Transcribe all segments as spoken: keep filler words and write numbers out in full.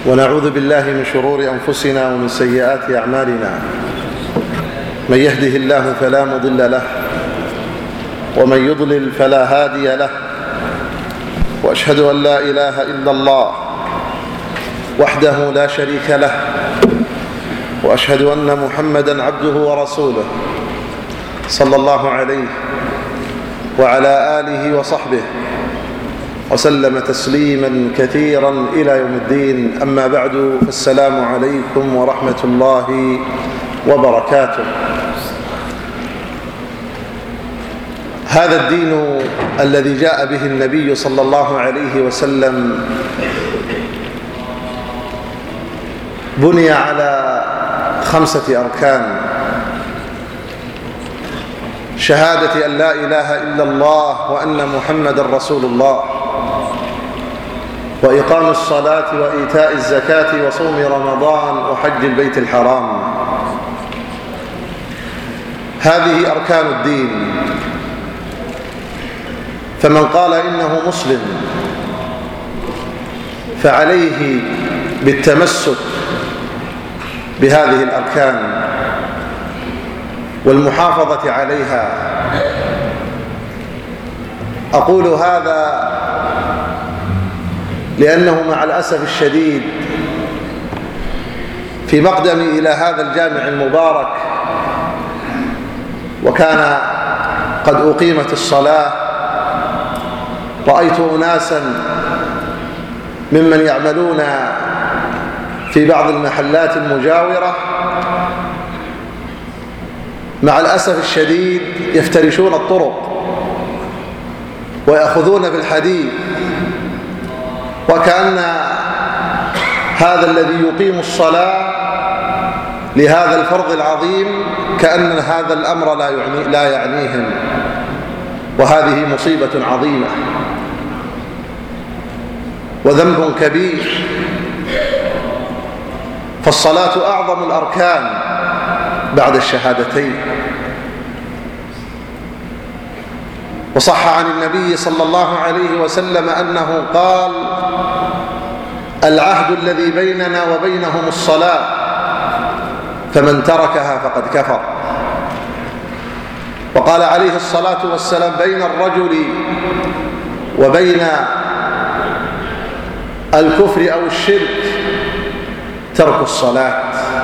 ونعوذ بالله من شرور أنفسنا ومن سيئات أعمالنا. من يهده الله فلا مضل له ومن يضلل فلا هادي له، وأشهد أن لا إله إلا الله وحده لا شريك له، وأشهد أن محمدًا عبده ورسوله صلى الله عليه وعلى آله وصحبه وسلم تسليما كثيرا إلى يوم الدين. أما بعد، فالسلام عليكم ورحمة الله وبركاته. هذا الدين الذي جاء به النبي صلى الله عليه وسلم بني على خمسة أركان: شهادة أن لا إله إلا الله وأن محمدا رسول الله، وإقام الصلاة وإيتاء الزكاة وصوم رمضان وحج البيت الحرام. هذه أركان الدين. فمن قال إنه مسلم فعليه بالتمسك بهذه الأركان والمحافظة عليها. أقول هذا لأنه مع الأسف الشديد في مقدمي إلى هذا الجامع المبارك وكان قد أقيمت الصلاة، رأيت أناسا ممن يعملون في بعض المحلات المجاورة مع الأسف الشديد يفترشون الطرق ويأخذون بالحديد، وكأن هذا الذي يقيم الصلاة لهذا الفرض العظيم كأن هذا الأمر لا يعني لا يعنيهم، وهذه مصيبة عظيمة وذنب كبير. فالصلاة أعظم الأركان بعد الشهادتين. وصح عن النبي صلى الله عليه وسلم أنه قال: العهد الذي بيننا وبينهم الصلاة، فمن تركها فقد كفر. وقال عليه الصلاة والسلام: بين الرجل وبين الكفر أو الشرك ترك الصلاة.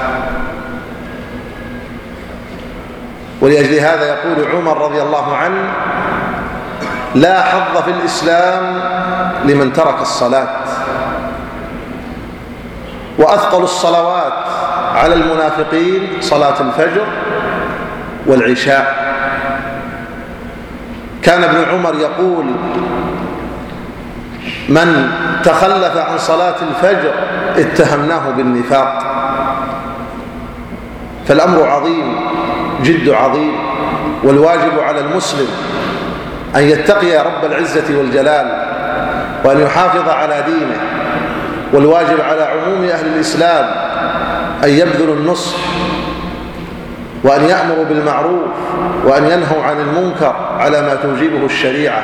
ولأجل هذا يقول عمر رضي الله عنه: لا حظ في الإسلام لمن ترك الصلاة. وأثقل الصلوات على المنافقين صلاة الفجر والعشاء. كان ابن عمر يقول: من تخلف عن صلاة الفجر اتهمناه بالنفاق. فالأمر عظيم، جد عظيم، والواجب على المسلم أن يتقي رب العزة والجلال وأن يحافظ على دينه. والواجب على عموم أهل الإسلام أن يبذلوا النصح وأن يأمروا بالمعروف وأن ينهوا عن المنكر على ما توجبه الشريعة.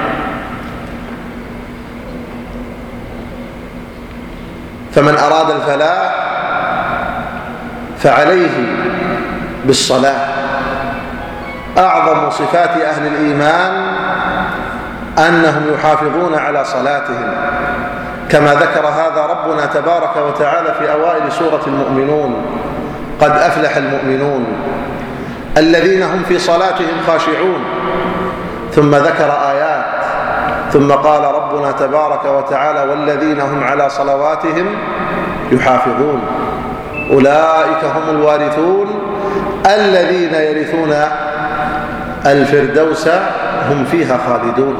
فمن أراد الفلاح فعليه بالصلاة. أعظم صفات أهل الإيمان أنهم يحافظون على صلاتهم، كما ذكر هذا ربنا تبارك وتعالى في أوائل سورة المؤمنون: قد أفلح المؤمنون الذين هم في صلاتهم خاشعون. ثم ذكر آيات، ثم قال ربنا تبارك وتعالى: والذين هم على صلواتهم يحافظون أولئك هم الوارثون الذين يرثون الفردوس هم فيها خالدون.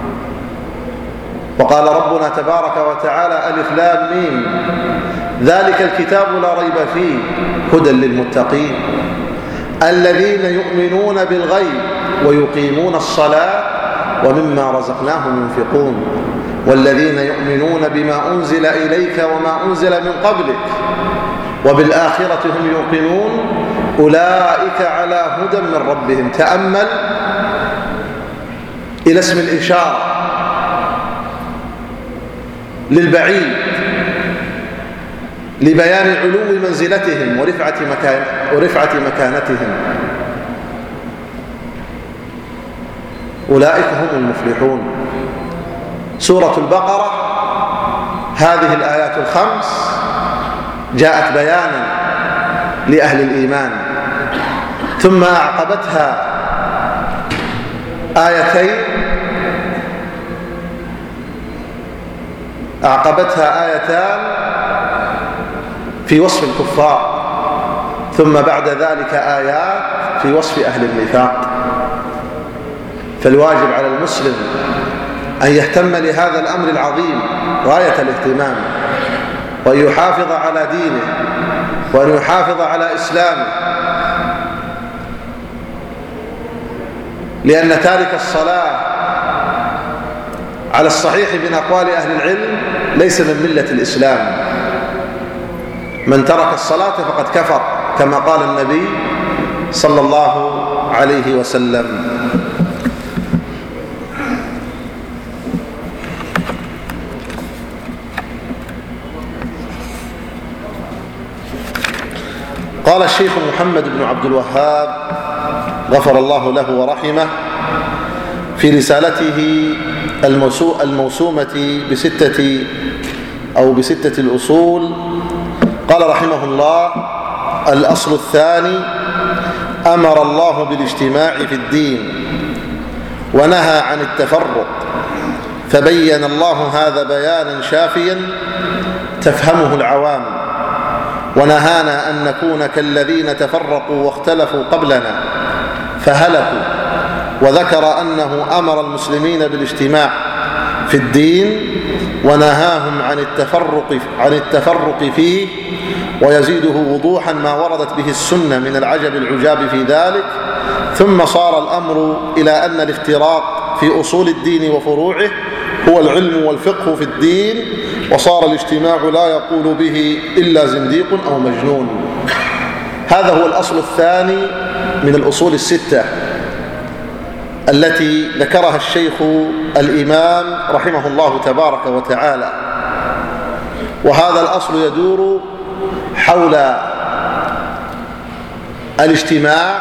وقال ربنا تبارك وتعالى: ألف لام ميم ذلك الكتاب لا ريب فيه هدى للمتقين الذين يؤمنون بالغيب ويقيمون الصلاة ومما رزقناهم ينفقون والذين يؤمنون بما أنزل إليك وما أنزل من قبلك وبالآخرة هم يوقنون أولئك على هدى من ربهم. تأمل إلى اسم الإشارة للبعيد لبيان علو منزلتهم ورفعة, مكان ورفعة مكانتهم. أولئك هم المفلحون. سورة البقرة هذه الآيات الخمس جاءت بيانا لأهل الإيمان، ثم أعقبتها آيتين أعقبتها آيتان في وصف الكفار، ثم بعد ذلك آيات في وصف أهل النفاق. فالواجب على المسلم أن يهتم لهذا الأمر العظيم غاية الاهتمام، وأن يحافظ على دينه، وأن يحافظ على إسلامه، لأن تارك الصلاة على الصحيح من أقوال أهل العلم ليس من ملة الإسلام. من ترك الصلاة فقد كفر، كما قال النبي صلى الله عليه وسلم. قال الشيخ محمد بن عبد الوهاب غفر الله له ورحمه في رسالته الموسومة بستة أو بستة الأصول، قال رحمه الله: الأصل الثاني: أمر الله بالاجتماع في الدين ونهى عن التفرق، فبين الله هذا بيانا شافيا تفهمه العوام، ونهانا أن نكون كالذين تفرقوا واختلفوا قبلنا فهلكوا، وذكر أنه أمر المسلمين بالاجتماع في الدين ونهاهم عن التفرق عن التفرق فيه، ويزيده وضوحا ما وردت به السنة من العجب العجاب في ذلك. ثم صار الأمر إلى أن الافتراق في أصول الدين وفروعه هو العلم والفقه في الدين، وصار الاجتماع لا يقول به إلا زنديق أو مجنون. هذا هو الأصل الثاني من الأصول الستة التي ذكرها الشيخ الإمام رحمه الله تبارك وتعالى. وهذا الأصل يدور حول الاجتماع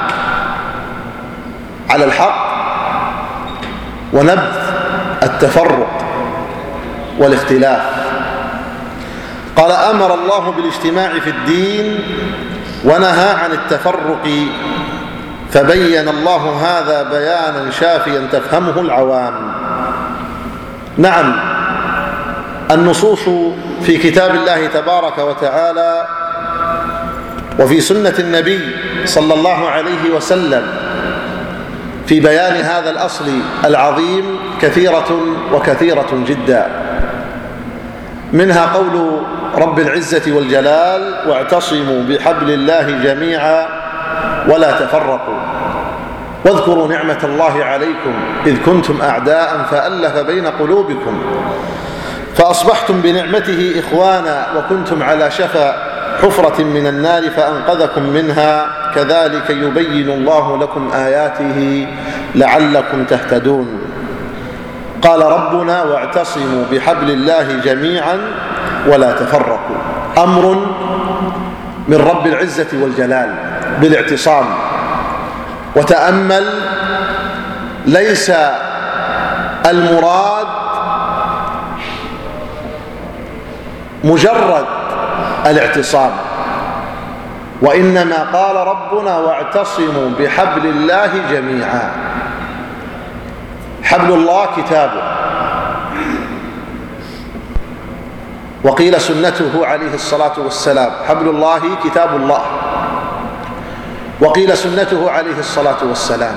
على الحق ونبذ التفرق والاختلاف. قال: أمر الله بالاجتماع في الدين ونهى عن التفرق، فبين الله هذا بيانا شافيا تفهمه العوام. نعم، النصوص في كتاب الله تبارك وتعالى وفي سنة النبي صلى الله عليه وسلم في بيان هذا الأصل العظيم كثيرة وكثيرة جدا. منها قول رب العزة والجلال: واعتصموا بحبل الله جميعا ولا تفرقوا، واذكروا نعمة الله عليكم إذ كنتم أعداء فألف بين قلوبكم فأصبحتم بنعمته إخوانا وكنتم على شفا حفرة من النار فأنقذكم منها، كذلك يبين الله لكم آياته لعلكم تهتدون. قال ربنا: واعتصموا بحبل الله جميعا ولا تفرقوا. أمر من رب العزة والجلال بالاعتصام. وتأمل، ليس المراد مجرد الاعتصام، وإنما قال ربنا: واعتصموا بحبل الله جميعا. حبل الله كتابه، وقيل سنته عليه الصلاة والسلام. حبل الله كتاب الله، وقيل سنته عليه الصلاة والسلام.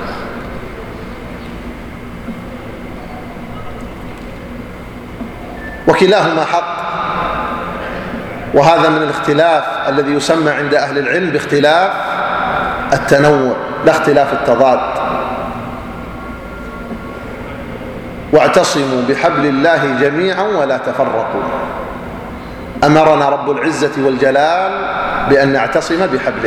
وكلاهما حق، وهذا من الاختلاف الذي يسمى عند أهل العلم باختلاف التنوع لا اختلاف التضاد. واعتصموا بحبل الله جميعا ولا تفرقوا. أمرنا رب العزة والجلال بأن نعتصم بحبله.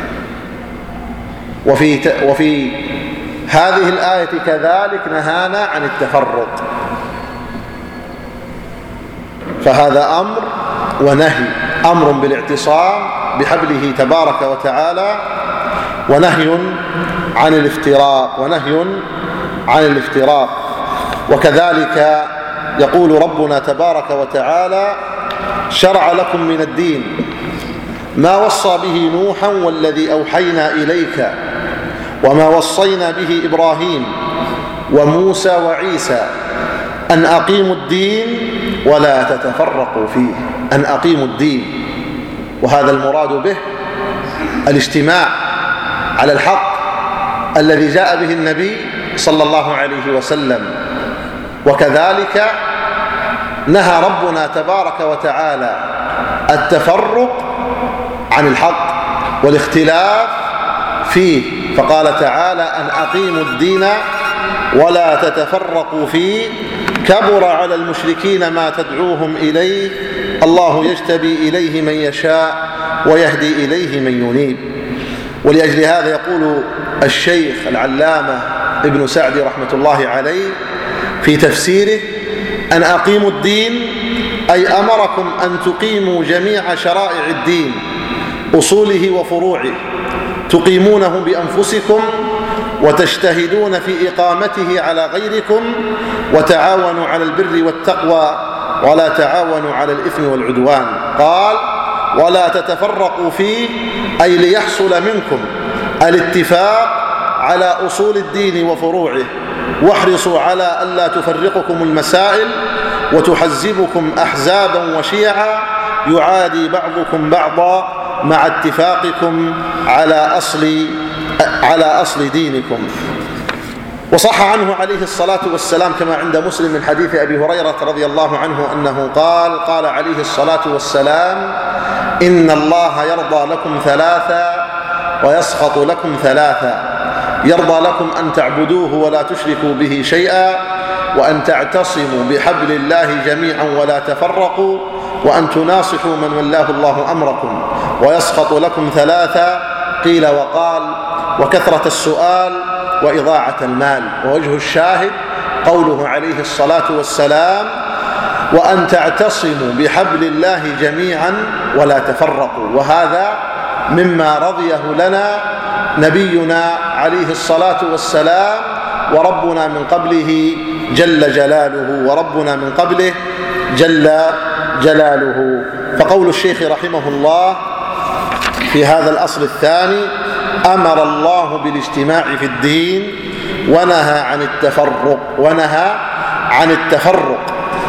وفي, وفي هذه الآية كذلك نهانا عن التفرق، فهذا أمر ونهي، أمر بالاعتصام بحبله تبارك وتعالى، ونهي عن الافتراق ونهي عن الافتراق. وكذلك يقول ربنا تبارك وتعالى: شرع لكم من الدين ما وصى به نوحا والذي أوحينا إليك وما وصينا به إبراهيم وموسى وعيسى أن أقيموا الدين ولا تتفرقوا فيه. أن أقيموا الدين، وهذا المراد به الاجتماع على الحق الذي جاء به النبي صلى الله عليه وسلم. وكذلك نهى ربنا تبارك وتعالى التفرق عن الحق والاختلاف فيه، فقال تعالى: أن أقيموا الدين ولا تتفرقوا فيه كبر على المشركين ما تدعوهم إليه الله يجتبي إليه من يشاء ويهدي إليه من ينيب. ولأجل هذا يقول الشيخ العلامة ابن سعدي رحمة الله عليه في تفسيره: أن أقيموا الدين أي أمركم أن تقيموا جميع شرائع الدين أصوله وفروعه، تقيمونه بأنفسكم وتجتهدون في إقامته على غيركم، وتعاونوا على البر والتقوى ولا تعاونوا على الإثم والعدوان. قال: ولا تتفرقوا فيه أي ليحصل منكم الاتفاق على أصول الدين وفروعه، واحرصوا على ألا تفرقكم المسائل وتحزبكم أحزابا وشيعا يعادي بعضكم بعضا مع اتفاقكم على أصل على أصل دينكم. وصح عنه عليه الصلاة والسلام كما عند مسلم من حديث أبي هريرة رضي الله عنه أنه قال: قال عليه الصلاة والسلام: إن الله يرضى لكم ثلاثا ويسخط لكم ثلاثا، يرضى لكم أن تعبدوه ولا تشركوا به شيئا، وأن تعتصموا بحبل الله جميعا ولا تفرقوا، وأن تناصحوا من ولاه الله أمركم. ويسخط لكم ثلاثا، قيل وقال: وكثرة السؤال وإضاعة المال. ووجه الشاهد قوله عليه الصلاة والسلام: وأن تعتصموا بحبل الله جميعا ولا تفرقوا. وهذا مما رضيه لنا نبينا عليه الصلاة والسلام، وربنا من قبله جل جلاله وربنا من قبله جل جلاله. فقول الشيخ رحمه الله في هذا الأصل الثاني: أمر الله بالاجتماع في الدين ونهى عن التفرق ونهى عن التفرق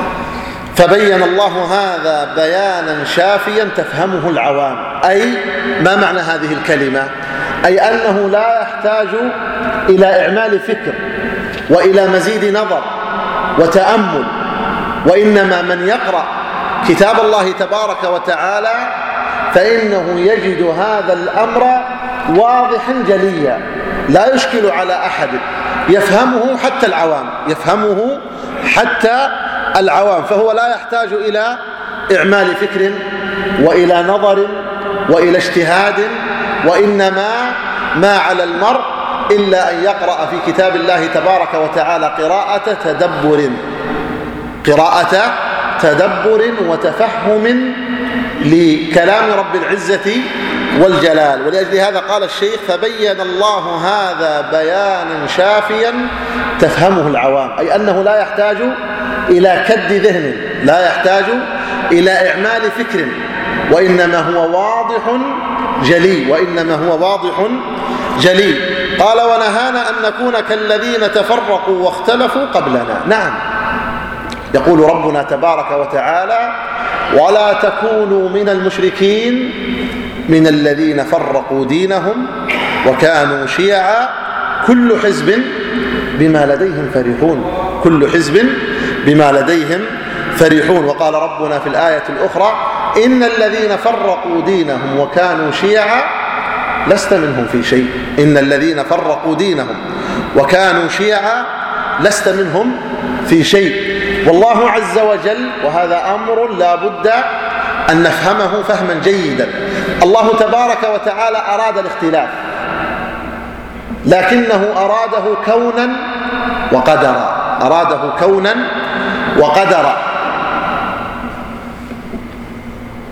فبين الله هذا بيانا شافيا تفهمه العوام. أي ما معنى هذه الكلمة؟ أي أنه لا يحتاج إلى إعمال فكر وإلى مزيد نظر وتأمل، وإنما من يقرأ كتاب الله تبارك وتعالى فإنه يجد هذا الأمر واضحا جليا لا يشكل على أحد، يفهمه حتى العوام يفهمه حتى العوام فهو لا يحتاج إلى إعمال فكر وإلى نظر وإلى اجتهاد، وإنما ما على المرء إلا أن يقرأ في كتاب الله تبارك وتعالى قراءة تدبر قراءة تدبر وتفهم لكلام رب العزة والجلال. ولأجل هذا قال الشيخ: فبين الله هذا بيانا شافيا تفهمه العوام، أي أنه لا يحتاج إلى كد ذهن، لا يحتاج إلى إعمال فكر، وإنما هو واضح جلي وإنما هو واضح جلي. قال: ونهانا أن نكون كالذين تفرقوا واختلفوا قبلنا. نعم، يقول ربنا تبارك وتعالى: ولا تكونوا من المشركين من الذين فرقوا دينهم وكانوا شيعا كل حزب بما لديهم فرحون كل حزب بما لديهم فرحون. وقال ربنا في الآية الأخرى: إن الذين فرقوا دينهم وكانوا شيعا لست منهم في شيء. إن الذين فرقوا دينهم وكانوا شيعا لست منهم في شيء. والله عز وجل، وهذا أمر لا بد أن نفهمه فهما جيدا، الله تبارك وتعالى أراد الاختلاف، لكنه أراده كونا وقدرا أراده كونا وقدرا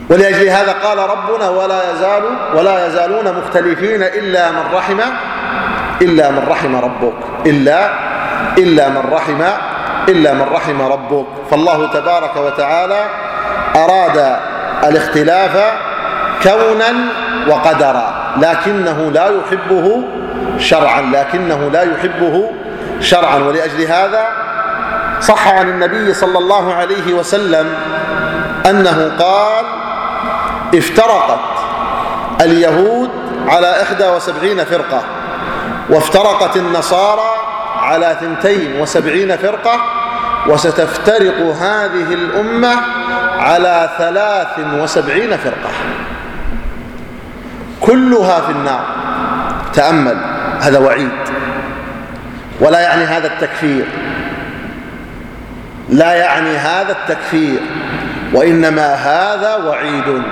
ولأجل هذا قال ربنا ولا يزال ولا يزالون مختلفين إلا من رحم إلا من رحم ربك إلا إلا من رحم إلا من رحم ربك. فالله تبارك وتعالى أراد الاختلاف كونا وقدرا، لكنه لا يحبه شرعا لكنه لا يحبه شرعا ولأجل هذا صح عن النبي صلى الله عليه وسلم أنه قال: افترقت اليهود على إحدى وسبعين فرقة، وافترقت النصارى على ثنتين وسبعين فرقة، وستفترق هذه الأمة على ثلاث وسبعين فرقة كلها في النار. تأمل، هذا وعيد، ولا يعني هذا التكفير، لا يعني هذا التكفير، وإنما هذا وعيد.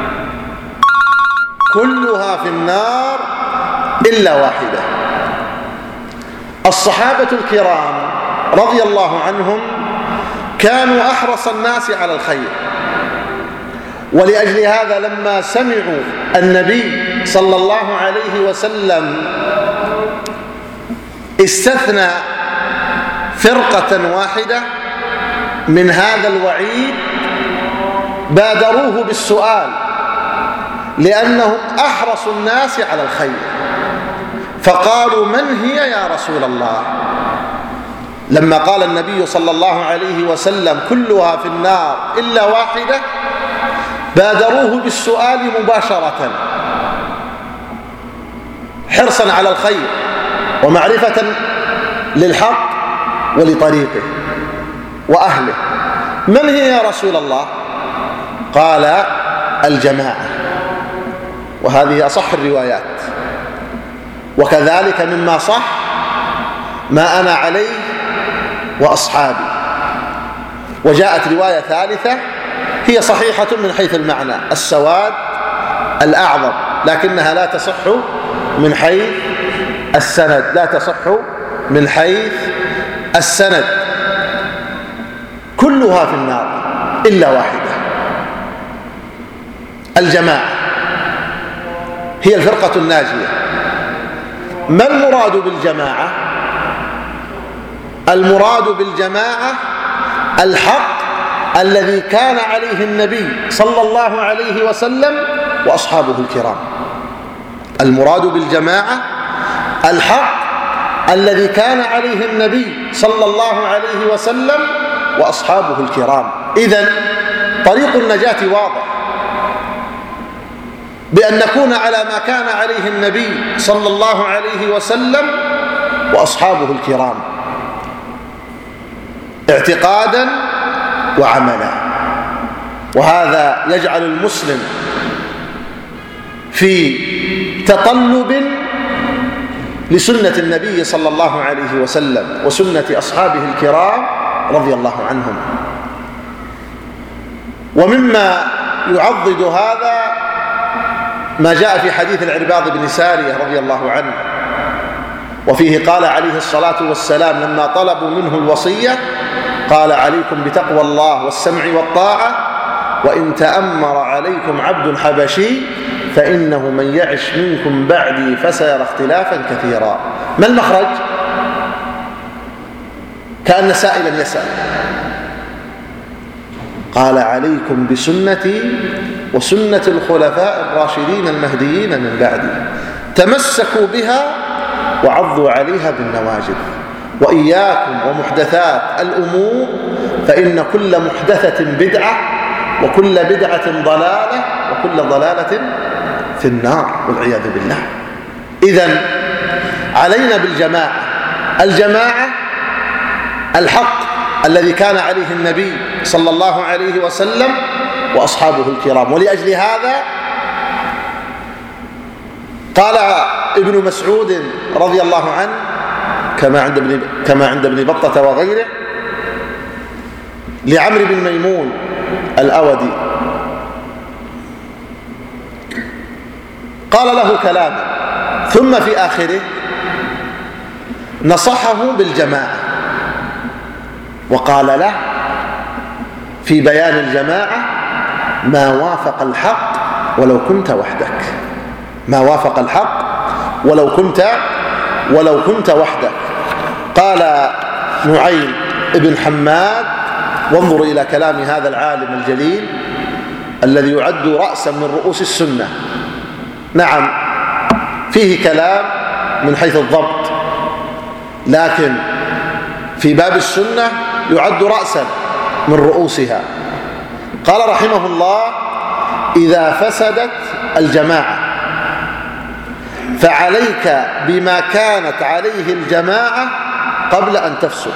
كلها في النار إلا واحدة. الصحابة الكرام رضي الله عنهم كانوا أحرص الناس على الخير، ولأجل هذا لما سمعوا النبي صلى الله عليه وسلم استثنى فرقة واحدة من هذا الوعيد بادروه بالسؤال، لأنهم أحرص الناس على الخير، فقالوا: من هي يا رسول الله؟ لما قال النبي صلى الله عليه وسلم كلها في النار إلا واحدة بادروه بالسؤال مباشرة، حرصا على الخير ومعرفة للحق ولطريقه وأهله. من هي يا رسول الله؟ قال: الجماعة. وهذه أصح الروايات، وكذلك مما صح ما أنا عليه وأصحابي. وجاءت رواية ثالثة هي صحيحة من حيث المعنى: السواد الأعظم، لكنها لا تصح من حيث السند لا تصح من حيث السند كلها في النار إلا واحدة. الجماعة هي الفرقة الناجية. ما المراد بالجماعة؟ المراد بالجماعة الحق الذي كان عليه النبي صلى الله عليه وسلم وأصحابه الكرام. المراد بالجماعة الحق الذي كان عليه النبي صلى الله عليه وسلم وأصحابه الكرام. إذن طريق النجاة واضح، بأن نكون على ما كان عليه النبي صلى الله عليه وسلم وأصحابه الكرام اعتقادا وعملا. وهذا يجعل المسلم في تطلب لسنة النبي صلى الله عليه وسلم وسنة أصحابه الكرام رضي الله عنهم. ومما يعضد هذا ما جاء في حديث العرباض بن سارية رضي الله عنه، وفيه قال عليه الصلاة والسلام لما طلبوا منه الوصية قال: عليكم بتقوى الله والسمع والطاعة، وإن تأمر عليكم عبد حبشي فإنه من يعش منكم بعدي فسيرى اختلافا كثيرا. ما المخرج؟ كأن سائلا يسأل. قال: عليكم بسنتي وسنة الخلفاء الراشدين المهديين من بعدي، تمسكوا بها وعضوا عليها بالنواجذ، وإياكم ومحدثات الأمور فإن كل محدثة بدعة وكل بدعة ضلالة وكل ضلالة في النار والعياذ بالله. إذن علينا بالجماعة. الجماعة الحق الذي كان عليه النبي صلى الله عليه وسلم وأصحابه الكرام. ولأجل هذا قال ابن مسعود رضي الله عنه كما عند ابن كما عند ابن بطة وغيره لعمرو بن ميمون الأودي، قال له كلاما ثم في آخره نصحه بالجماعة، وقال له في بيان الجماعة: ما وافق الحق ولو كنت وحدك، ما وافق الحق ولو كنت ولو كنت وحدك. قال نعيم بن حماد، وانظر إلى كلام هذا العالم الجليل الذي يعد رأسا من رؤوس السنة، نعم فيه كلام من حيث الضبط، لكن في باب السنة يعد رأسا من رؤوسها. قال رحمه الله: إذا فسدت الجماعة فعليك بما كانت عليه الجماعة قبل أن تفسد.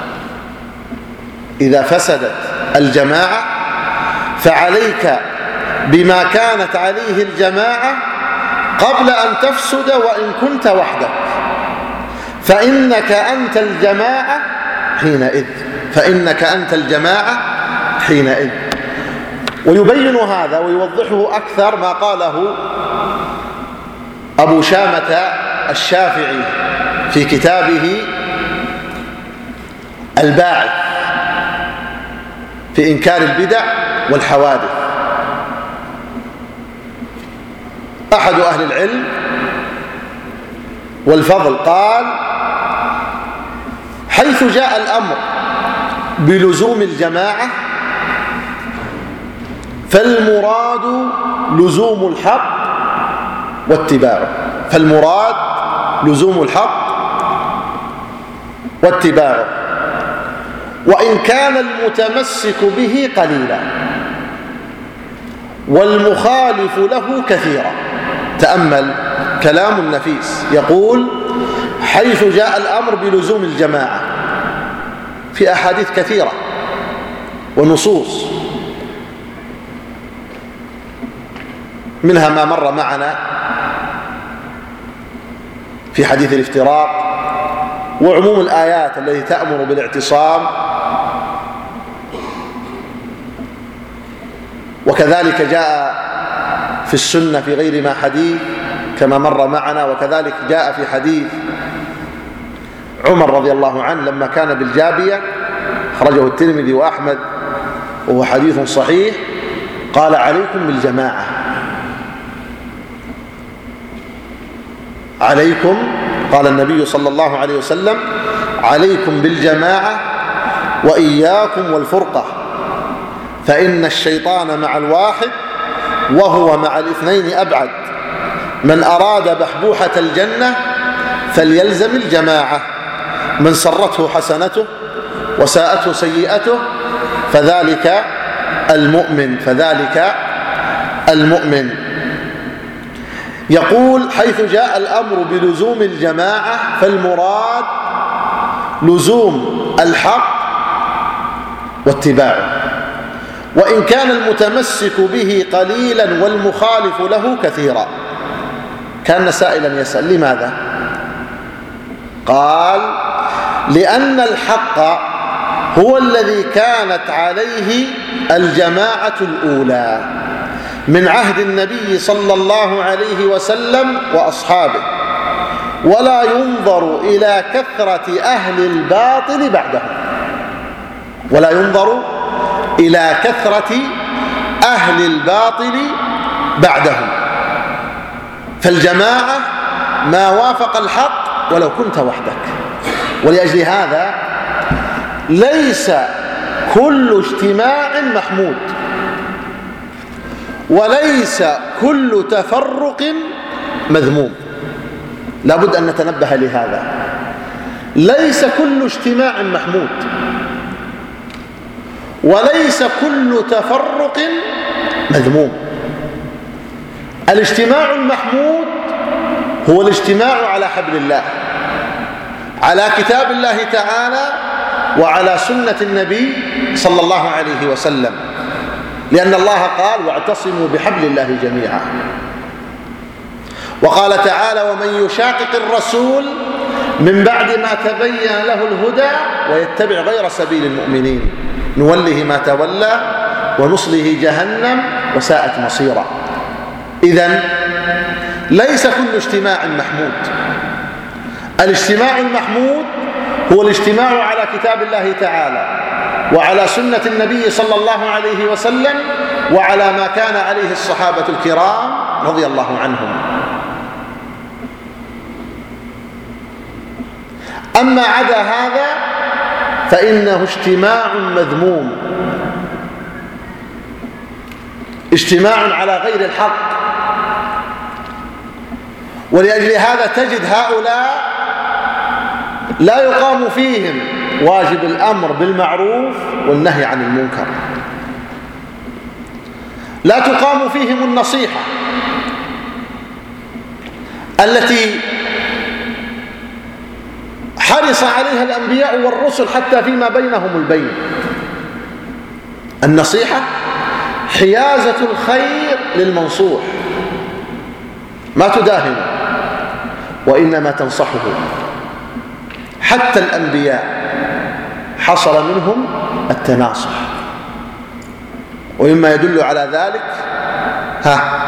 إذا فسدت الجماعة فعليك بما كانت عليه الجماعة قبل أن تفسد وإن كنت وحدك، فإنك أنت الجماعة حينئذ فإنك أنت الجماعة حينئذ. ويبين هذا ويوضحه أكثر ما قاله أبو شامة الشافعي في كتابه الباعث في إنكار البدع والحوادث. أحد أهل العلم والفضل قال: حيث جاء الأمر بلزوم الجماعة فالمراد لزوم الحق واتباعه فالمراد لزوم الحق واتباعه وإن كان المتمسك به قليلا والمخالف له كثيرا. تأمل كلام نفيس، يقول: حيث جاء الأمر بلزوم الجماعة، في أحاديث كثيرة ونصوص، منها ما مر معنا في حديث الافتراق، وعموم الآيات التي تأمر بالاعتصام، وكذلك جاء في السنة في غير ما حديث كما مر معنا، وكذلك جاء في حديث عمر رضي الله عنه لما كان بالجابية، خرجه الترمذي وأحمد وهو حديث صحيح، قال: عليكم بالجماعة، عليكم، قال النبي صلى الله عليه وسلم: عليكم بالجماعة وإياكم والفرقة، فإن الشيطان مع الواحد وهو مع الاثنين أبعد، من أراد بحبوحة الجنة فليلزم الجماعة، من سرته حسنته وساءته سيئته فذلك المؤمن فذلك المؤمن. يقول: حيث جاء الأمر بلزوم الجماعة فالمراد لزوم الحق واتباعه، وإن كان المتمسك به قليلا والمخالف له كثيرا. كان سائلا يسأل: لماذا؟ قال: لأن الحق هو الذي كانت عليه الجماعة الأولى من عهد النبي صلى الله عليه وسلم وأصحابه، ولا ينظر إلى كثرة أهل الباطل بعدهم ولا ينظر إلى كثرة أهل الباطل بعدهم فالجماعة ما وافق الحق ولو كنت وحدك. ولأجل هذا ليس كل اجتماع محمود، وليس كل تفرق مذموم. لا بد أن نتنبه لهذا، ليس كل اجتماع محمود، وليس كل تفرق مذموم. الاجتماع المحمود هو الاجتماع على حبل الله، على كتاب الله تعالى وعلى سنة النبي صلى الله عليه وسلم، لأن الله قال: واعتصموا بحبل الله جميعا. وقال تعالى: ومن يشاقق الرسول من بعد ما تبين له الهدى ويتبع غير سبيل المؤمنين نوله ما تولى ونصله جهنم وساءت مصيرا. إذن ليس كل اجتماع محمود. الاجتماع المحمود هو الاجتماع على كتاب الله تعالى وعلى سنة النبي صلى الله عليه وسلم وعلى ما كان عليه الصحابة الكرام رضي الله عنهم. أما عدا هذا فإنه اجتماع مذموم، اجتماع على غير الحق. ولأجل هذا تجد هؤلاء لا يقام فيهم واجب الأمر بالمعروف والنهي عن المنكر، لا تقام فيهم النصيحة التي حرص عليها الأنبياء والرسل حتى فيما بينهم البين. النصيحة حيازة الخير للمنصوح، ما تداهنه وإنما تنصحه. حتى الأنبياء حصل منهم التناصح، ومما يدل على ذلك ها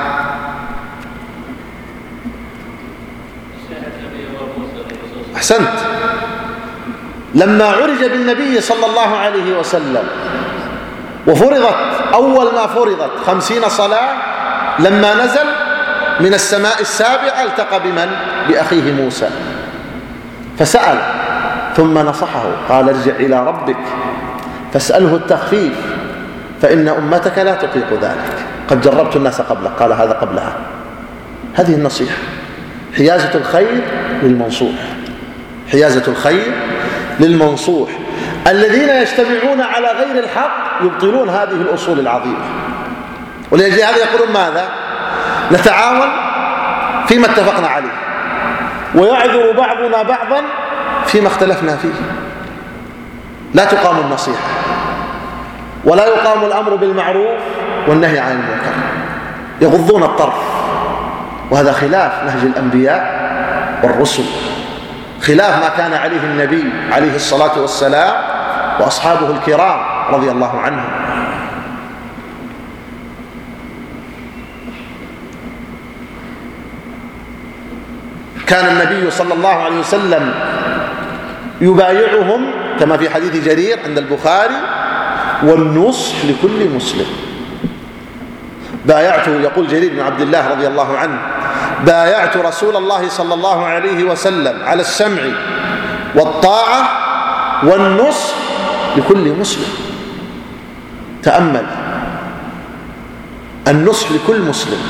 أحسنت، لما عرج بالنبي صلى الله عليه وسلم وفرضت أول ما فرضت خمسين صلاة، لما نزل من السماء السابعة التقى بمن؟ بأخيه موسى، فسأل ثم نصحه، قال ارجع إلى ربك فاسأله التخفيف فإن أمتك لا تطيق ذلك، قد جربت الناس قبلك، قال هذا قبلها. هذه النصيحة، حيازة الخير للمنصوح، حيازة الخير للمنصوح. الذين يجتمعون على غير الحق يبطلون هذه الأصول العظيمة. ولأجل هذا يقولون ماذا؟ نتعاون فيما اتفقنا عليه، ويعذر بعضنا بعضا فيما اختلفنا فيه. لا تقام النصيحة ولا يقام الأمر بالمعروف والنهي عن المنكر، يغضون الطرف، وهذا خلاف نهج الأنبياء والرسل، خلاف ما كان عليه النبي عليه الصلاة والسلام وأصحابه الكرام رضي الله عنهم. كان النبي صلى الله عليه وسلم يبايعهم كما في حديث جرير عند البخاري: والنصح لكل مسلم. بايعته، يقول جرير بن عبد الله رضي الله عنه: بايعت رسول الله صلى الله عليه وسلم على السمع والطاعة والنصح لكل مسلم. تأمل، النصح لكل مسلم.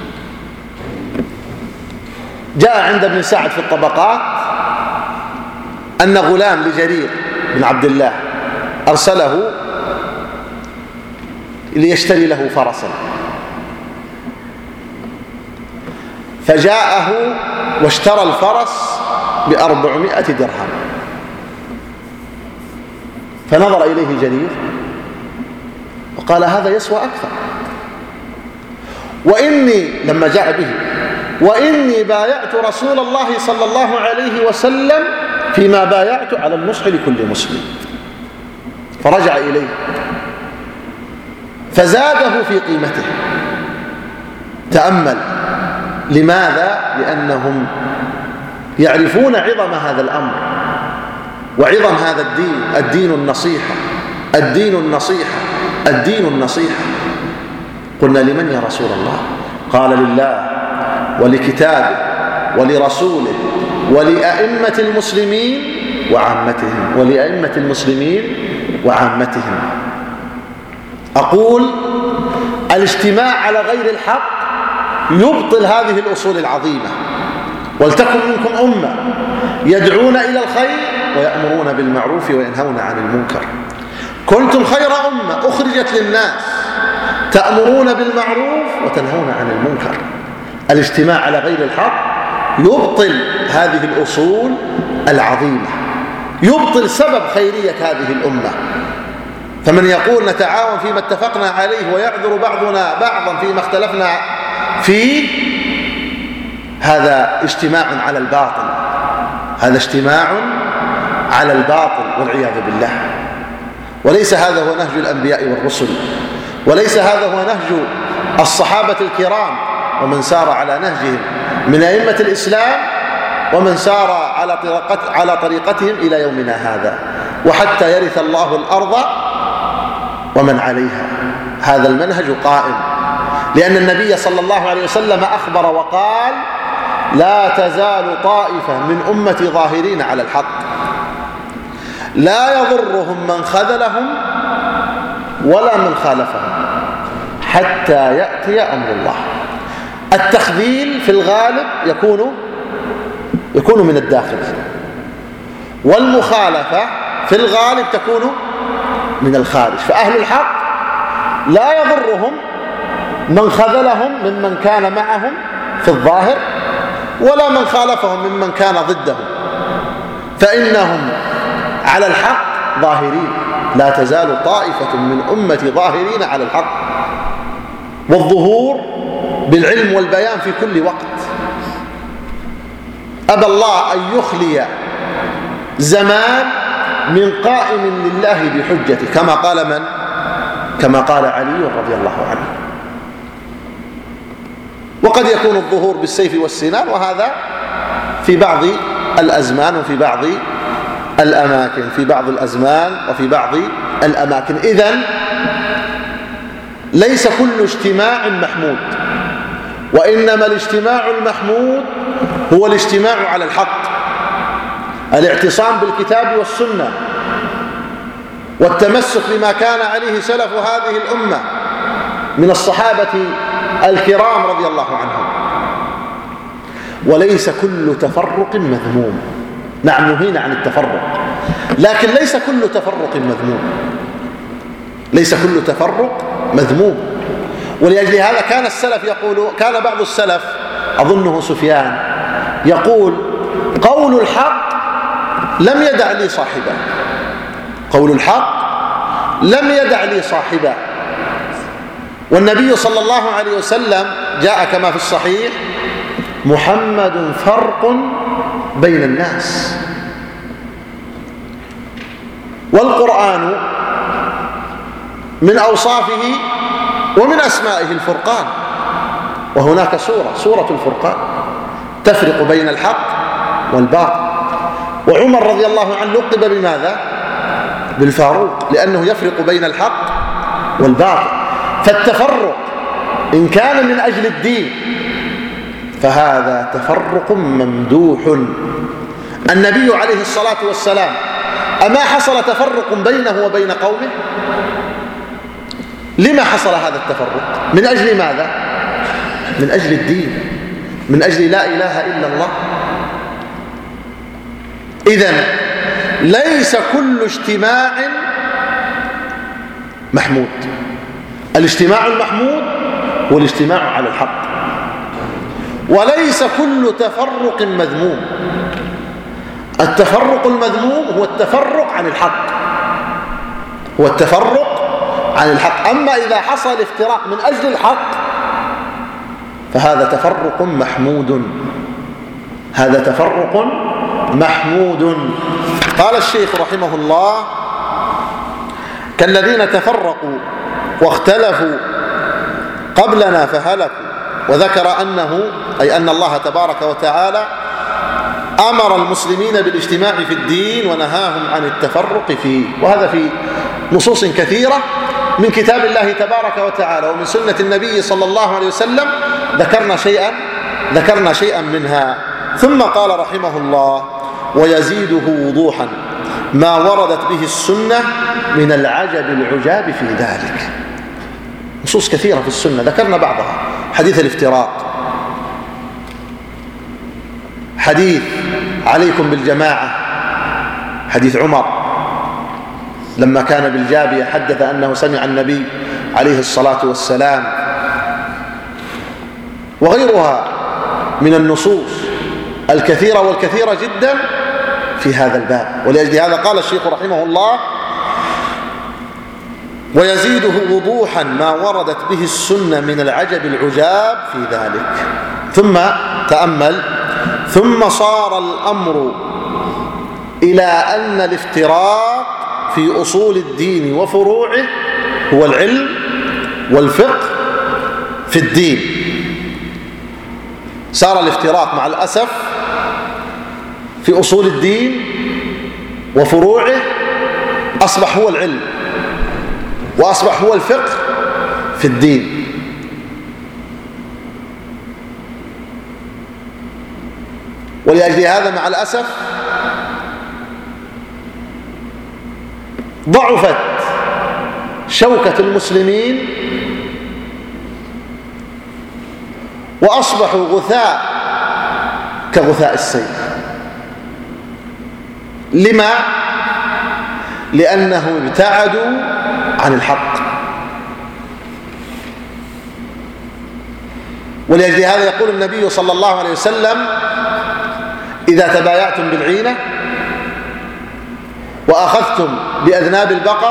جاء عند ابن سعد في الطبقات أن غلام لجرير بن عبد الله أرسله ليشتري له فرسا، فجاءه واشترى الفرس بأربعمائة درهم، فنظر إليه جرير وقال: هذا يسوى أكثر، وإني لما جاء به وإني بايعت رسول الله صلى الله عليه وسلم فيما بايعت على النصح لكل مسلم. فرجع إليه فزاده في قيمته. تأمل، لماذا؟ لأنهم يعرفون عظم هذا الأمر وعظم هذا الدين. الدين النصيحة، الدين النصيحة، الدين النصيحة. قلنا: لمن يا رسول الله؟ قال: لله ولكتابه ولرسوله ولأئمة المسلمين وعامتهم، ولأئمة المسلمين وعامتهم. أقول: الاجتماع على غير الحق يبطل هذه الأصول العظيمة. ولتكن منكم أمة يدعون إلى الخير ويأمرون بالمعروف وينهون عن المنكر. كنتم خير أمة أخرجت للناس تأمرون بالمعروف وتنهون عن المنكر. الاجتماع على غير الحق يبطل هذه الأصول العظيمة، يبطل سبب خيرية هذه الأمة. فمن يقول نتعاون فيما اتفقنا عليه ويعذر بعضنا بعضا فيما اختلفنا فيه، هذا اجتماع على الباطل، هذا اجتماع على الباطل والعياذ بالله. وليس هذا هو نهج الأنبياء والرسل، وليس هذا هو نهج الصحابة الكرام ومن سار على نهجهم من أئمة الإسلام ومن سار على طريقت على طريقتهم إلى يومنا هذا، وحتى يرث الله الأرض ومن عليها. هذا المنهج قائم، لأن النبي صلى الله عليه وسلم أخبر وقال: لا تزال طائفة من أمتي ظاهرين على الحق لا يضرهم من خذلهم ولا من خالفهم حتى يأتي أمر الله. التخذيل في الغالب يكون يكون من الداخل، والمخالفة في الغالب تكون من الخارج. فأهل الحق لا يضرهم من خذلهم ممن كان معهم في الظاهر، ولا من خالفهم ممن كان ضدهم، فإنهم على الحق ظاهرين. لا تزال طائفة من أمتي ظاهرين على الحق، والظهور بالعلم والبيان في كل وقت. أبى الله أن يخلي زمان من قائم لله بحجته، كما قال من؟ كما قال علي رضي الله عنه. وقد يكون الظهور بالسيف والسنان، وهذا في بعض الأزمان وفي بعض الأماكن، في بعض الأزمان وفي بعض الأماكن. إذن ليس كل اجتماع محمود، وإنما الاجتماع المحمود هو الاجتماع على الحق، الاعتصام بالكتاب والسنة، والتمسك بما كان عليه سلف هذه الأمة من الصحابة الكرام رضي الله عنهم. وليس كل تفرق مذموم. نعم، نهينا عن التفرق، لكن ليس كل تفرق مذموم، ليس كل تفرق مذموم. ولأجل هذا كان السلف يقول، كان بعض السلف أظنه سفيان يقول: قول الحق لم يدع لي صاحبه، قول الحق لم يدع لي صاحبه. والنبي صلى الله عليه وسلم جاء كما في الصحيح: محمد فرق بين الناس. والقرآن من أوصافه ومن أسمائه الفرقان، وهناك سورة سورة الفرقان تفرق بين الحق والباطل. وعمر رضي الله عنه لقب بماذا؟ بالفاروق، لأنه يفرق بين الحق والباطل. فالتفرق إن كان من أجل الدين فهذا تفرق ممدوح. النبي عليه الصلاة والسلام أما حصل تفرق بينه وبين قومه؟ لما حصل هذا التفرق؟ من أجل ماذا؟ من أجل الدين، من أجل لا إله إلا الله. إذن ليس كل اجتماع محمود. الاجتماع المحمود هو الاجتماع على الحق، وليس كل تفرق مذموم. التفرق المذموم هو التفرق عن الحق، هو التفرق عن الحق. أما إذا حصل افتراق من أجل الحق فهذا تفرق محمود، هذا تفرق محمود. قال الشيخ رحمه الله: كالذين تفرقوا واختلفوا قبلنا فهلكوا. وذكر أنه أي أن الله تبارك وتعالى أمر المسلمين بالاجتماع في الدين ونهاهم عن التفرق فيه. وهذا في نصوص كثيرة من كتاب الله تبارك وتعالى ومن سنة النبي صلى الله عليه وسلم، ذكرنا شيئا ذكرنا شيئا منها. ثم قال رحمه الله: ويزيده وضوحا ما وردت به السنة من العجب العجاب في ذلك. نصوص كثيرة في السنة ذكرنا بعضها: حديث الافتراق، حديث عليكم بالجماعة، حديث عمر لما كان بالجابية حدث أنه سمع النبي عليه الصلاة والسلام، وغيرها من النصوص الكثيرة والكثيرة جدا في هذا الباب. ولأجل هذا قال الشيخ رحمه الله: ويزيده وضوحا ما وردت به السنة من العجب العجاب في ذلك. ثم تأمل: ثم صار الأمر إلى أن الافتراق في أصول الدين وفروعه هو العلم والفقه في الدين. صار الافتراق مع الأسف في أصول الدين وفروعه أصبح هو العلم، وأصبح هو الفقه في الدين. ولأجل هذا مع الأسف ضعفت شوكة المسلمين وأصبحوا غثاء كغثاء السيل. لما؟ لأنهم ابتعدوا عن الحق. ولأجل هذا يقول النبي صلى الله عليه وسلم: إذا تبايعتم بالعينة وأخذتم بأذناب البقر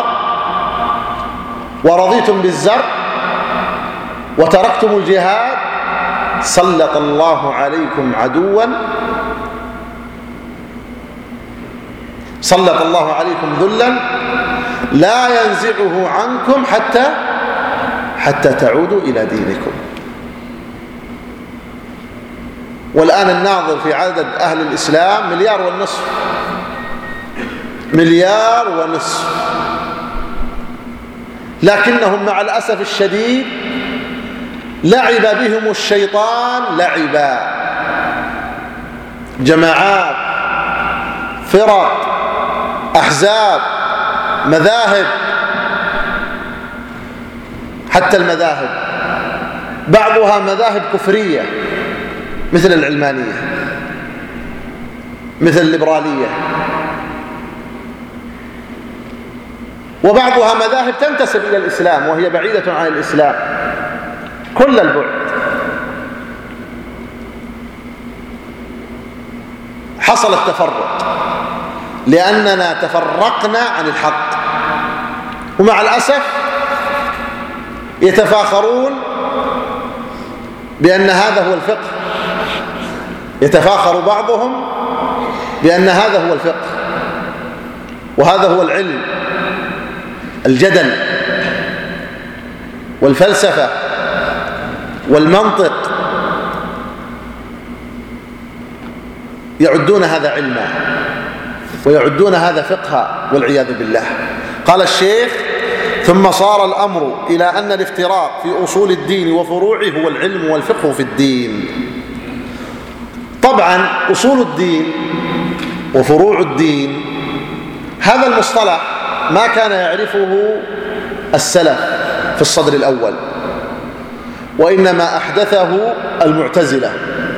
ورضيتم بالزرع وتركتم الجهاد سلط الله عليكم عدوا سلط الله عليكم ذلا لا ينزعه عنكم حتى حتى تعودوا إلى دينكم. والآن الناظر في عدد أهل الإسلام مليار والنصف، مليار ونصف، لكنهم مع الأسف الشديد لعب بهم الشيطان لعبا. جماعات، فرق، أحزاب، مذاهب، حتى المذاهب بعضها مذاهب كفرية مثل العلمانية، مثل الليبرالية، وبعضها مذاهب تنتسب إلى الإسلام وهي بعيدة عن الإسلام كل البعد. حصل التفرق لأننا تفرقنا عن الحق، ومع الأسف يتفاخرون بأن هذا هو الفقه، يتفاخر بعضهم بأن هذا هو الفقه وهذا هو العلم، الجدل والفلسفة والمنطق، يعدون هذا علما ويعدون هذا فقها والعياذ بالله. قال الشيخ: ثم صار الأمر إلى أن الافتراق في أصول الدين وفروعه هو العلم والفقه في الدين. طبعا أصول الدين وفروع الدين هذا المصطلح ما كان يعرفه السلف في الصدر الأول، وإنما أحدثه المعتزلة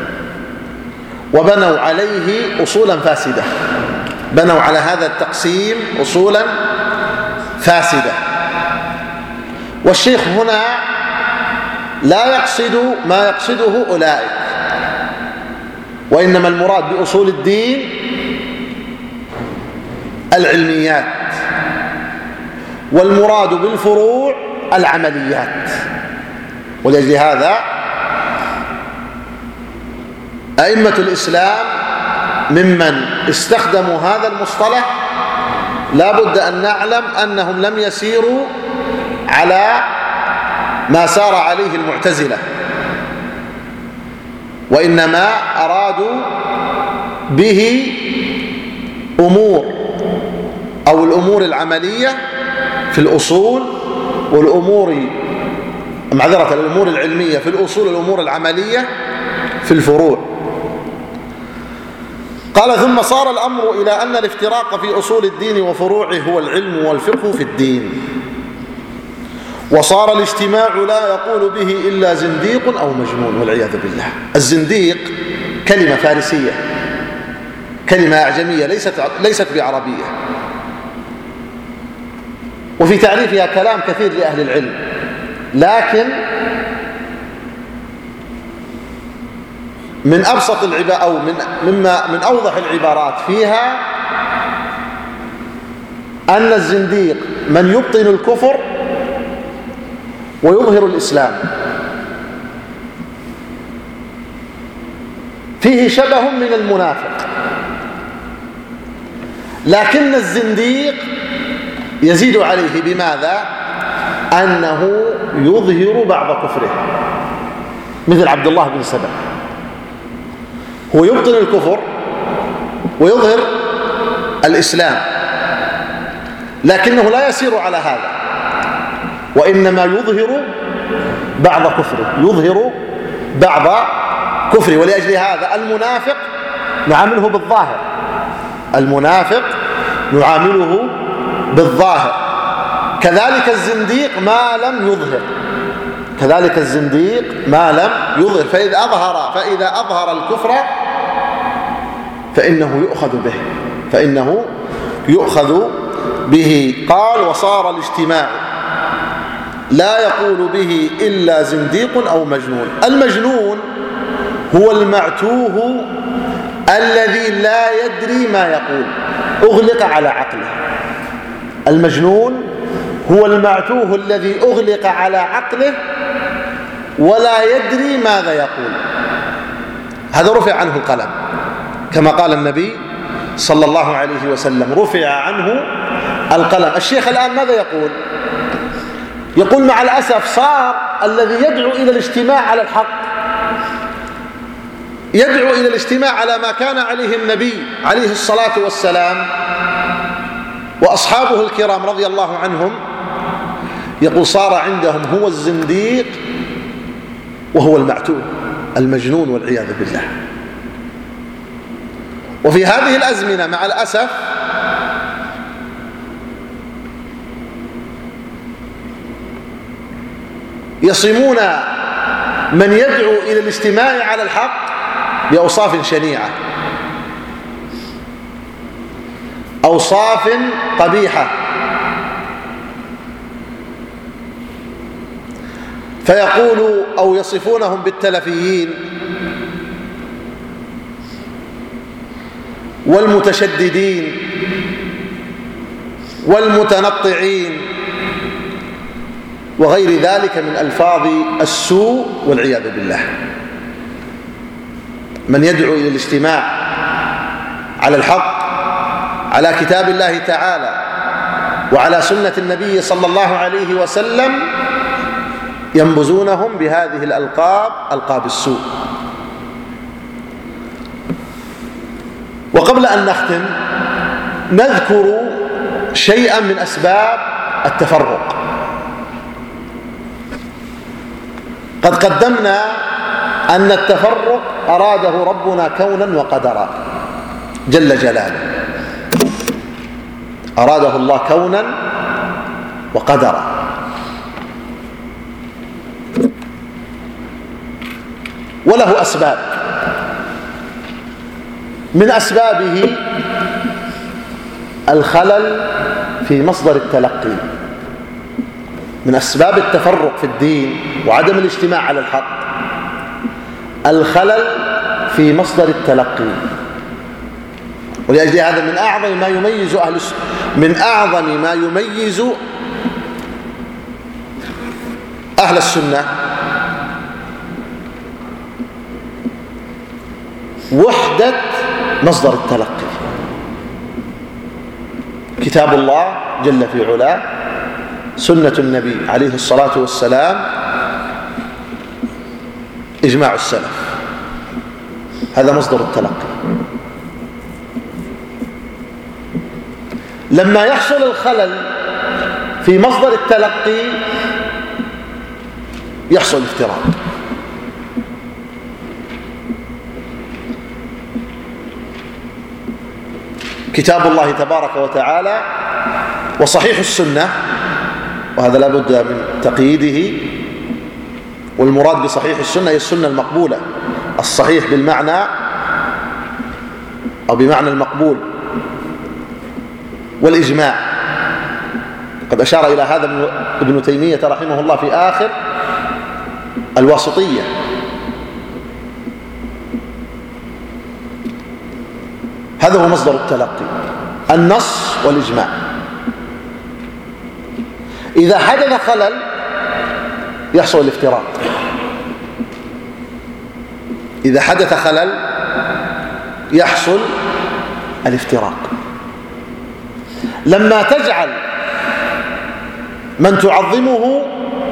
وبنوا عليه أصولا فاسدة، بنوا على هذا التقسيم أصولا فاسدة. والشيخ هنا لا يقصد ما يقصده أولئك، وإنما المراد بأصول الدين العلميات، والمراد بالفروع العمليات. ولأجل هذا أئمة الإسلام ممن استخدموا هذا المصطلح لا بد أن نعلم أنهم لم يسيروا على ما سار عليه المعتزلة، وإنما أرادوا به أمور أو الأمور العملية في الأصول، والأمور معذرة الأمور العلمية في الأصول، والأمور العملية في الفروع. قال: ثم صار الأمر إلى أن الافتراق في أصول الدين وفروعه هو العلم والفقه في الدين، وصار الاجتماع لا يقول به إلا زنديق أو مجنون والعياذ بالله. الزنديق كلمة فارسية، كلمة أعجمية ليست ليست بعربية، وفي تعريفها كلام كثير لأهل العلم، لكن من أبسط العبارات أو من مما من أوضح العبارات فيها أن الزنديق من يبطن الكفر ويظهر الإسلام، فيه شبه من المنافق، لكن الزنديق يزيد عليه بماذا؟ أنه يظهر بعض كفره، مثل عبد الله بن سبأ، هو يبطن الكفر ويظهر الإسلام، لكنه لا يسير على هذا، وإنما يظهر بعض كفره، يظهر بعض كفره. ولأجل هذا المنافق نعامله بالظاهر، المنافق نعامله بالظاهر، كذلك الزنديق ما لم يظهر، كذلك الزنديق ما لم يظهر. فإذا أظهر فإذا أظهر الكفر فإنه يؤخذ به، فإنه يؤخذ به. قال: وصار الاجتماع لا يقول به إلا زنديق أو مجنون. المجنون هو المعتوه الذي لا يدري ما يقول، أغلق على عقله. المجنون هو المعتوه الذي أغلق على عقله ولا يدري ماذا يقول، هذا رفع عنه القلم، كما قال النبي صلى الله عليه وسلم: رفع عنه القلم. الشيخ الآن ماذا يقول؟ يقول: مع الأسف صار الذي يدعو إلى الاجتماع على الحق، يدعو إلى الاجتماع على ما كان عليه النبي عليه الصلاة والسلام وأصحابه الكرام رضي الله عنهم، يقول صار عندهم هو الزنديق وهو المعتوه المجنون والعياذ بالله. وفي هذه الأزمنة مع الأسف يصمون من يدعو إلى الاجتماع على الحق بأوصاف شنيعة، أوصاف قبيحة، فيقول أو يصفونهم بالتلفيين والمتشددين والمتنطعين وغير ذلك من ألفاظ السوء والعياذ بالله. من يدعو إلى الاجتماع على الحق، على كتاب الله تعالى وعلى سنة النبي صلى الله عليه وسلم، ينبذونهم بهذه الألقاب، ألقاب السوء. وقبل أن نختم نذكر شيئا من أسباب التفرق. قد قدمنا أن التفرق أراده ربنا كونا وقدرا جل جلاله، أراده الله كونا وقدرا. وله أسباب، من أسبابه الخلل في مصدر التلقي. من أسباب التفرق في الدين وعدم الاجتماع على الحق الخلل في مصدر التلقي. ولأجل هذا من أعظم ما يميز أهل من أعظم ما يميز أهل السنة وحدة مصدر التلقي، كتاب الله جل في علاه، سنة النبي عليه الصلاة والسلام، إجماع السلف، هذا مصدر التلقي. لما يحصل الخلل في مصدر التلقي يحصل افتراق. كتاب الله تبارك وتعالى وصحيح السنة، وهذا لا بد من تقييده، والمراد بصحيح السنة هي السنة المقبولة، الصحيح بالمعنى أو بمعنى المقبول، والإجماع. قد أشار إلى هذا ابن تيمية رحمه الله في آخر الواسطية. هذا هو مصدر التلقي، النص والإجماع. إذا حدث خلل يحصل الافتراق، إذا حدث خلل يحصل الافتراق. لما تجعل من تعظمه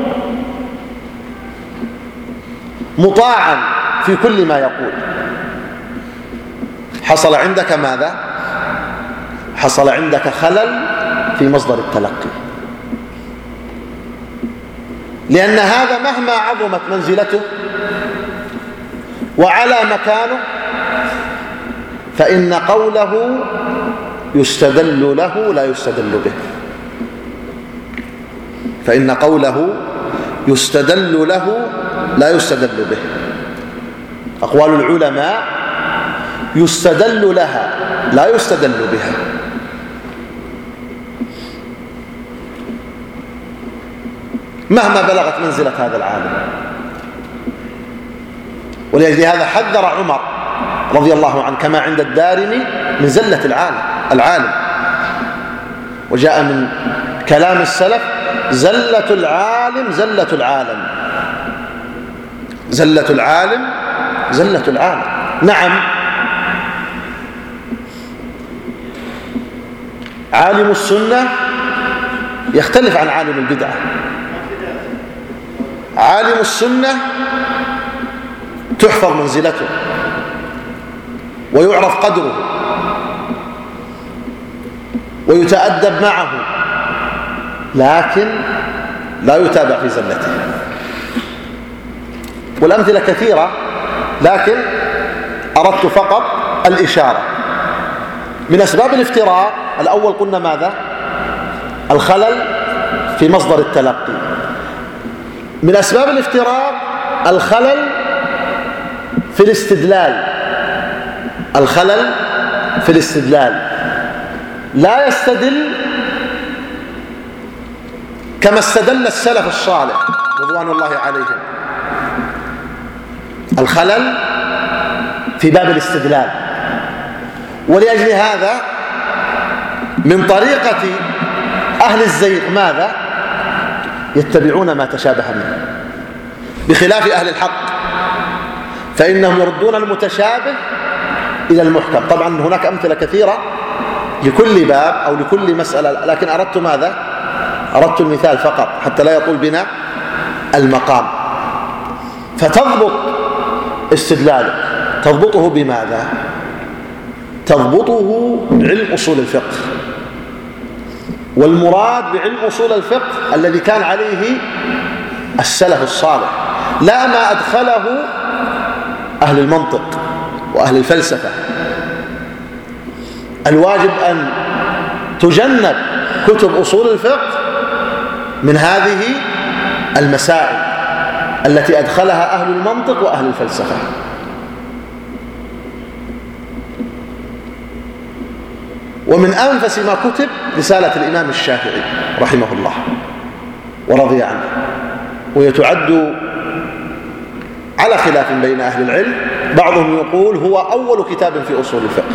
مطاعا في كل ما يقول، حصل عندك ماذا؟ حصل عندك خلل في مصدر التلقي. لأن هذا مهما عظمت منزلته وعلى مكانه فإن قوله يستدل له لا يستدل به، فإن قوله يستدل له لا يستدل به. أقوال العلماء يستدل لها لا يستدل بها. مهما بلغت منزلة هذا العالم. ولأجل هذا حذر عمر رضي الله عنه كما عند الدارمي من زلة العالم العالم وجاء من كلام السلف: زلة العالم زلة العالم، زلة العالم زلة العالم. نعم، عالم السنة يختلف عن عالم البدعة. عالم السنة تحفظ منزلته ويعرف قدره ويتأدب معه، لكن لا يتابع في زلته. والأمثلة كثيرة، لكن أردت فقط الإشارة. من أسباب الافتراق الأول قلنا ماذا؟ الخلل في مصدر التلقي. من أسباب الافتراق الخلل في الاستدلال، الخلل في الاستدلال. لا يستدل كما استدل السلف الصالح رضوان الله عليهم. الخلل في باب الاستدلال. ولأجل هذا من طريقة أهل الزيغ ماذا؟ يتبعون ما تشابه منه، بخلاف أهل الحق فإنهم يردون المتشابه إلى المحكم. طبعا هناك أمثلة كثيرة لكل باب أو لكل مسألة، لكن أردت ماذا؟ أردت المثال فقط حتى لا يطول بنا المقام. فتضبط استدلالك، تضبطه بماذا؟ تضبطه بعلم أصول الفقه. والمراد بعلم أصول الفقه الذي كان عليه السلف الصالح، لا ما أدخله أهل المنطق وأهل الفلسفة. الواجب أن تجنب كتب أصول الفقه من هذه المسائل التي أدخلها أهل المنطق وأهل الفلسفة. ومن أنفس ما كتب رسالة الإمام الشافعي رحمه الله ورضي عنه، ويتعد على خلاف بين أهل العلم. بعضهم يقول هو أول كتاب في أصول الفقه،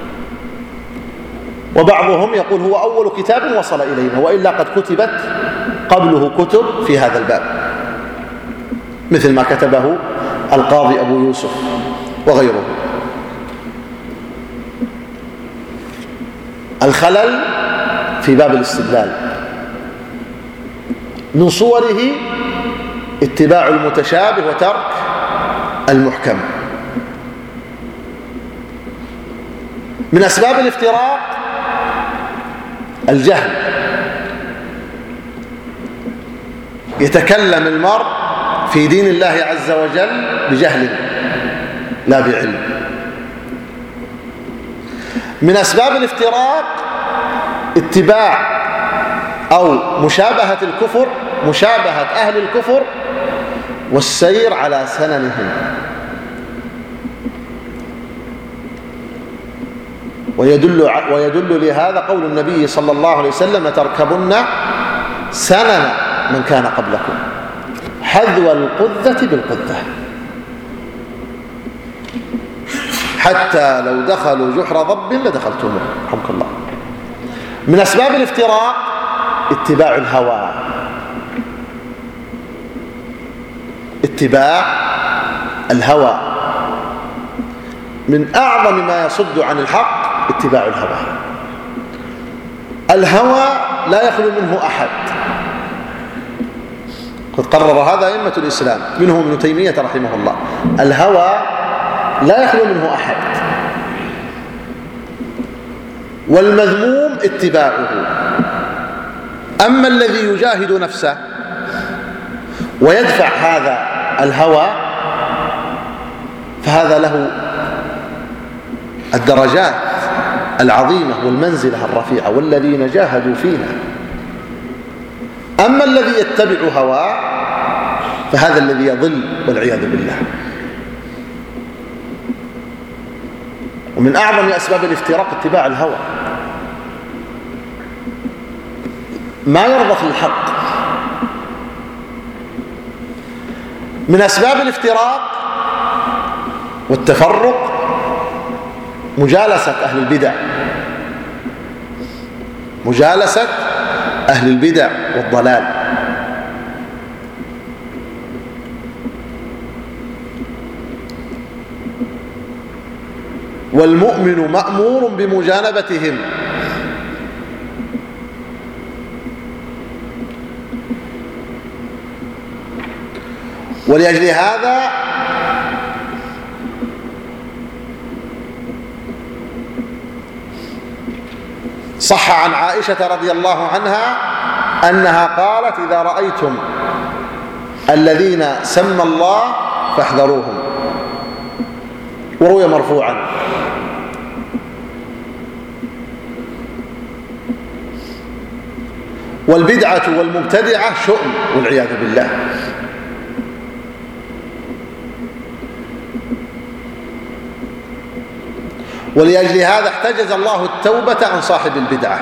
وبعضهم يقول هو أول كتاب وصل إلينا، وإلا قد كتبت قبله كتب في هذا الباب، مثل ما كتبه القاضي أبو يوسف وغيره. الخلل في باب الاستدلال من صوره اتباع المتشابه وترك المحكم. من أسباب الافتراق الجهل. يتكلم المرء في دين الله عز وجل بجهل لا بعلم. من أسباب الافتراق اتباع أو مشابهة الكفر، مشابهة أهل الكفر والسير على سننهم. ويدل, ويدل لهذا قول النبي صلى الله عليه وسلم: تركبن سنن من كان قبلكم حذو القذة بالقذة، حتى لو دخلوا جحر ضب لدخلتموه. رحمك الله. من أسباب الافتراق اتباع الهوى، اتباع الهوى. من أعظم ما يصد عن الحق اتباع الهوى. الهوى لا يخلو منه أحد، قد قرر هذا أئمة الإسلام منهم ابن تيمية رحمه الله. الهوى لا يخلو منه أحد، والمذموم اتباعه. أما الذي يجاهد نفسه ويدفع هذا الهوى، فهذا له الدرجات العظيمة والمنزلة الرفيعة، والذين جاهدوا فينا. أما الذي يتبع هواه فهذا الذي يضل والعياذ بالله. ومن أعظم أسباب الافتراق اتباع الهوى، ما يرضخ الحق. من أسباب الافتراق والتفرق مجالسة أهل البدع، مجالسة أهل البدع والضلال. والمؤمن مأمور بمجانبتهم. ولأجل هذا صح عن عائشة رضي الله عنها أنها قالت: إذا رأيتم الذين سمى الله فاحذروهم. وروي مرفوعا. والبدعة والمبتدعة شؤم والعياذ بالله. ولأجل هذا احتجز الله التوبة عن صاحب البدعة،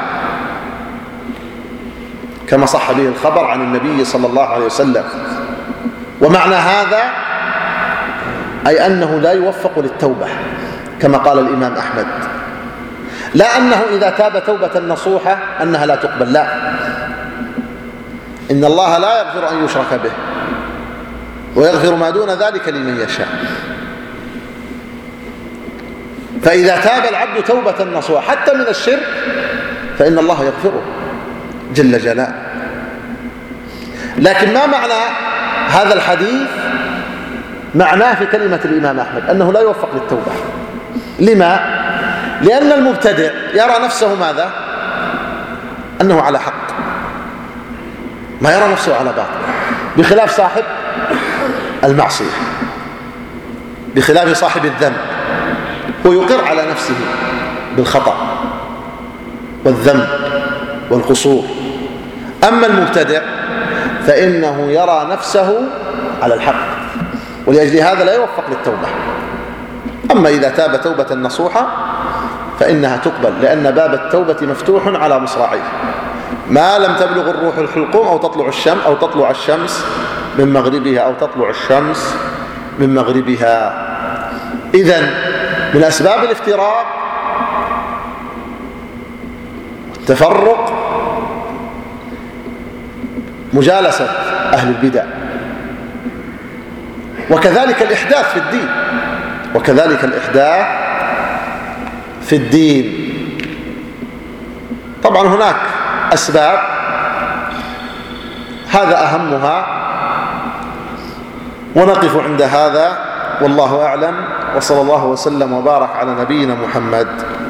كما صح به الخبر عن النبي صلى الله عليه وسلم. ومعنى هذا أي أنه لا يوفق للتوبة، كما قال الإمام أحمد، لا أنه إذا تاب توبة نصوحة أنها لا تقبل، لا، إن الله لا يغفر أن يشرك به ويغفر ما دون ذلك لمن يشاء. فإذا تاب العبد توبة نصوحة حتى من الشرك فإن الله يغفره جل جلاله. لكن ما معنى هذا الحديث؟ معناه في كلمة الإمام أحمد أنه لا يوفق للتوبة. لما؟ لأن المبتدع يرى نفسه ماذا؟ أنه على حق، ما يرى نفسه على باطل، بخلاف صاحب المعصية، بخلاف صاحب الذنب، هو يقر على نفسه بالخطأ والذنب والقصور. أما المبتدع فإنه يرى نفسه على الحق، ولأجل هذا لا يوفق للتوبة. أما إذا تاب توبة نصوحة فإنها تقبل، لأن باب التوبة مفتوح على مصراعيه ما لم تبلغ الروح الحلقوم أو تطلع الشمس أو تطلع الشمس من مغربها أو تطلع الشمس من مغربها. إذن من أسباب الافتراق التفرق مجالسة أهل البدع، وكذلك الإحداث في الدين، وكذلك الإحداث في الدين. طبعا هناك أسباب، هذا أهمها، ونقف عند هذا والله أعلم، وصلى الله وسلم وبارك على نبينا محمد.